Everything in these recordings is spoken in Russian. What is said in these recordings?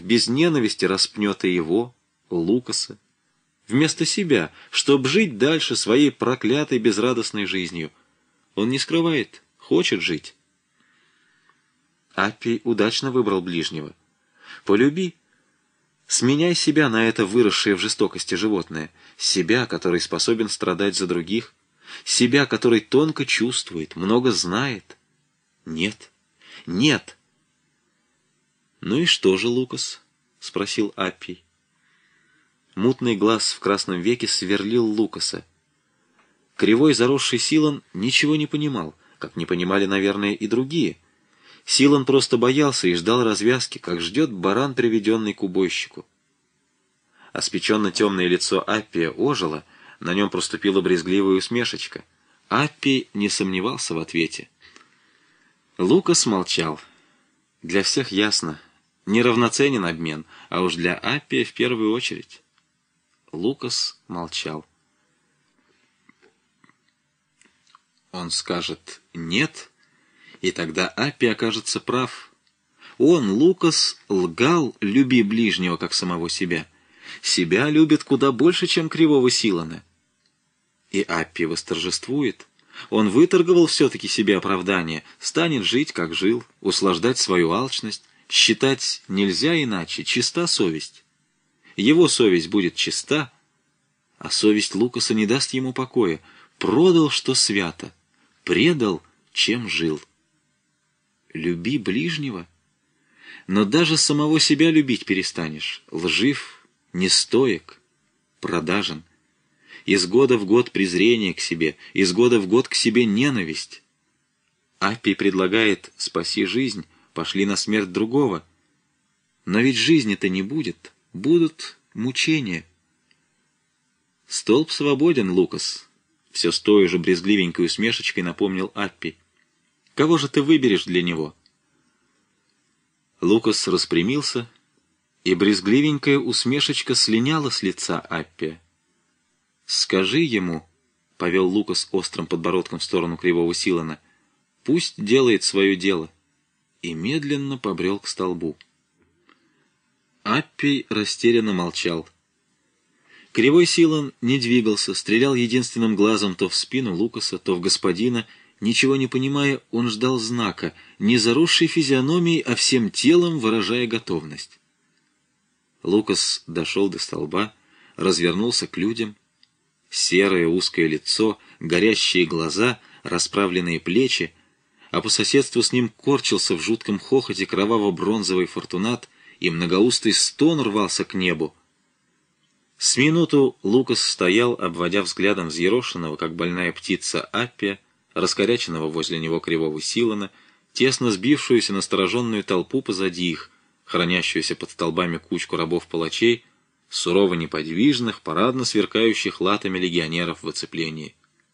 без ненависти распнет и его, Лукаса, вместо себя, чтоб жить дальше своей проклятой безрадостной жизнью. Он не скрывает, хочет жить. Аппий удачно выбрал ближнего. Полюби. Сменяй себя на это выросшее в жестокости животное, себя, который способен страдать за других, себя, который тонко чувствует, много знает. Нет, нет. «Ну и что же, Лукас?» — спросил Аппий. Мутный глаз в красном веке сверлил Лукаса. Кривой заросший Силан ничего не понимал, как не понимали, наверное, и другие. Силан просто боялся и ждал развязки, как ждет баран, приведенный к убойщику. Оспеченно-темное лицо Аппия ожило, на нем проступила брезгливая усмешечка. Аппий не сомневался в ответе. Лукас молчал. Для всех ясно, неравноценен обмен, а уж для Аппия в первую очередь. Лукас молчал. Он скажет «нет», и тогда Аппий окажется прав. Он, Лукас, лгал, люби ближнего, как самого себя. Себя любит куда больше, чем кривого Силана. И Аппий восторжествует. Он выторговал все-таки себе оправдание, станет жить, как жил, услаждать свою алчность, считать нельзя иначе, чиста совесть. Его совесть будет чиста, а совесть Лукаса не даст ему покоя. Продал, что свято, предал, чем жил. Люби ближнего, но даже самого себя любить перестанешь, лжив, нестоек, продажен. Из года в год презрение к себе, из года в год к себе ненависть. Аппий предлагает «спаси жизнь, пошли на смерть другого». Но ведь жизни-то не будет, будут мучения. «Столб свободен, Лукас», — все с той же брезгливенькой усмешечкой напомнил Аппий. «Кого же ты выберешь для него?» Лукас распрямился, и брезгливенькая усмешечка слиняла с лица Аппия. «Скажи ему», — повел Лукас острым подбородком в сторону кривого Силана, — «пусть делает свое дело», и медленно побрел к столбу. Аппий растерянно молчал. Кривой Силан не двигался, стрелял единственным глазом то в спину Лукаса, то в господина. Ничего не понимая, он ждал знака, не заросшей физиономией, а всем телом выражая готовность. Лукас дошел до столба, развернулся к людям. Серое узкое лицо, горящие глаза, расправленные плечи, а по соседству с ним корчился в жутком хохоте кроваво-бронзовый Фортунат, и многоустый стон рвался к небу. С минуту Лукас стоял, обводя взглядом взъерошенного, как больная птица, Аппия, раскоряченного возле него кривого Силана, тесно сбившуюся настороженную толпу позади их, хранящуюся под столбами кучку рабов-палачей, сурово неподвижных, парадно сверкающих латами легионеров в оцеплении.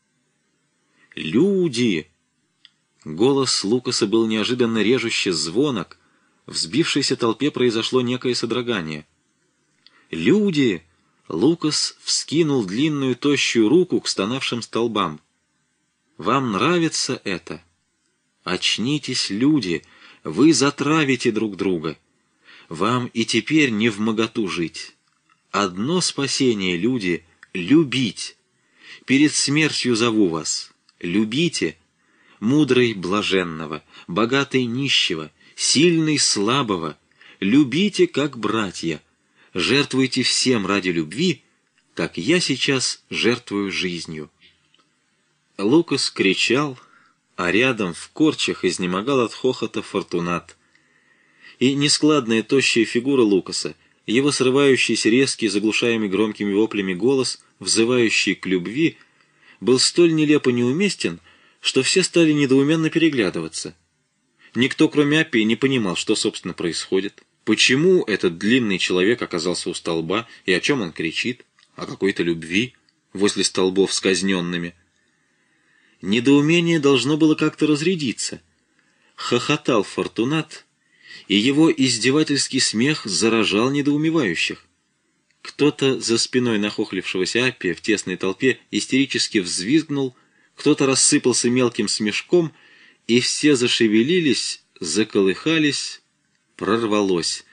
«Люди!» Голос Лукаса был неожиданно режуще звонок, в взбившейся толпе произошло некое содрогание. «Люди!» Лукас вскинул длинную тощую руку к стонавшим столбам. «Вам нравится это? Очнитесь, люди! Вы затравите друг друга! Вам и теперь не вмоготу жить! Одно спасение, люди, любить! Перед смертью зову вас! Любите! Мудрый блаженного, богатый нищего, сильный слабого! Любите, как братья! Жертвуйте всем ради любви, как я сейчас жертвую жизнью!» Лукас кричал, а рядом в корчах изнемогал от хохота Фортунат. И нескладная тощая фигура Лукаса, его срывающийся резкий, заглушаемый громкими воплями голос, взывающий к любви, был столь нелепо неуместен, что все стали недоуменно переглядываться. Никто, кроме Аппия, не понимал, что, собственно, происходит. Почему этот длинный человек оказался у столба, и о чем он кричит? О какой-то любви, возле столбов с казненными. Недоумение должно было как-то разрядиться. Хохотал Фортунат, и его издевательский смех заражал недоумевающих. Кто-то за спиной нахохлившегося Аппия в тесной толпе истерически взвизгнул, кто-то рассыпался мелким смешком, и все зашевелились, заколыхались, прорвалось.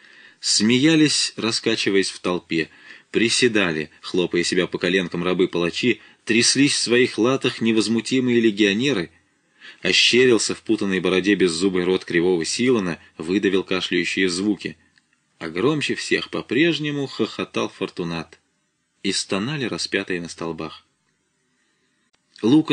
Смеялись, раскачиваясь в толпе, приседали, хлопая себя по коленкам рабы-палачи, тряслись в своих латах невозмутимые легионеры. Ощерился в путанной бороде беззубый рот кривого Силана, выдавил кашляющие звуки. А громче всех по-прежнему хохотал Фортунат. И стонали распятые на столбах. Лука